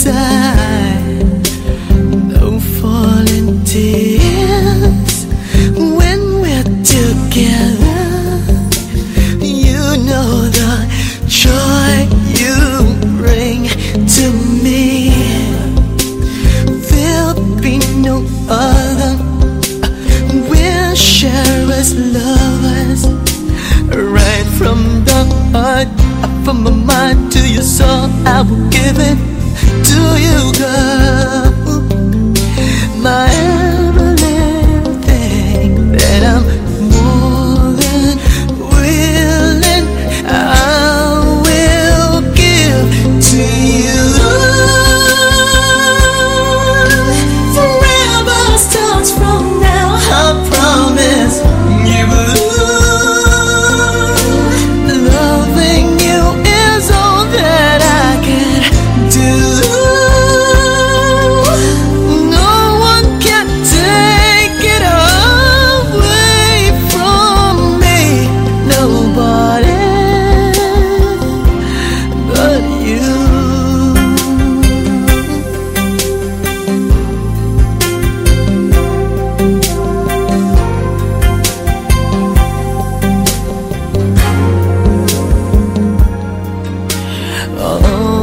inside. No falling tears when we're together. You know the joy you bring to me. There'll be no other. We'll share as lovers, right from the heart, from my mind to your soul. I will give it to you, girl. My everything that I'm more than willing, I will give to you. Forever starts from now, I promise you. Loving you is all that I can do. No one can take it away from me. Nobody but you. Oh.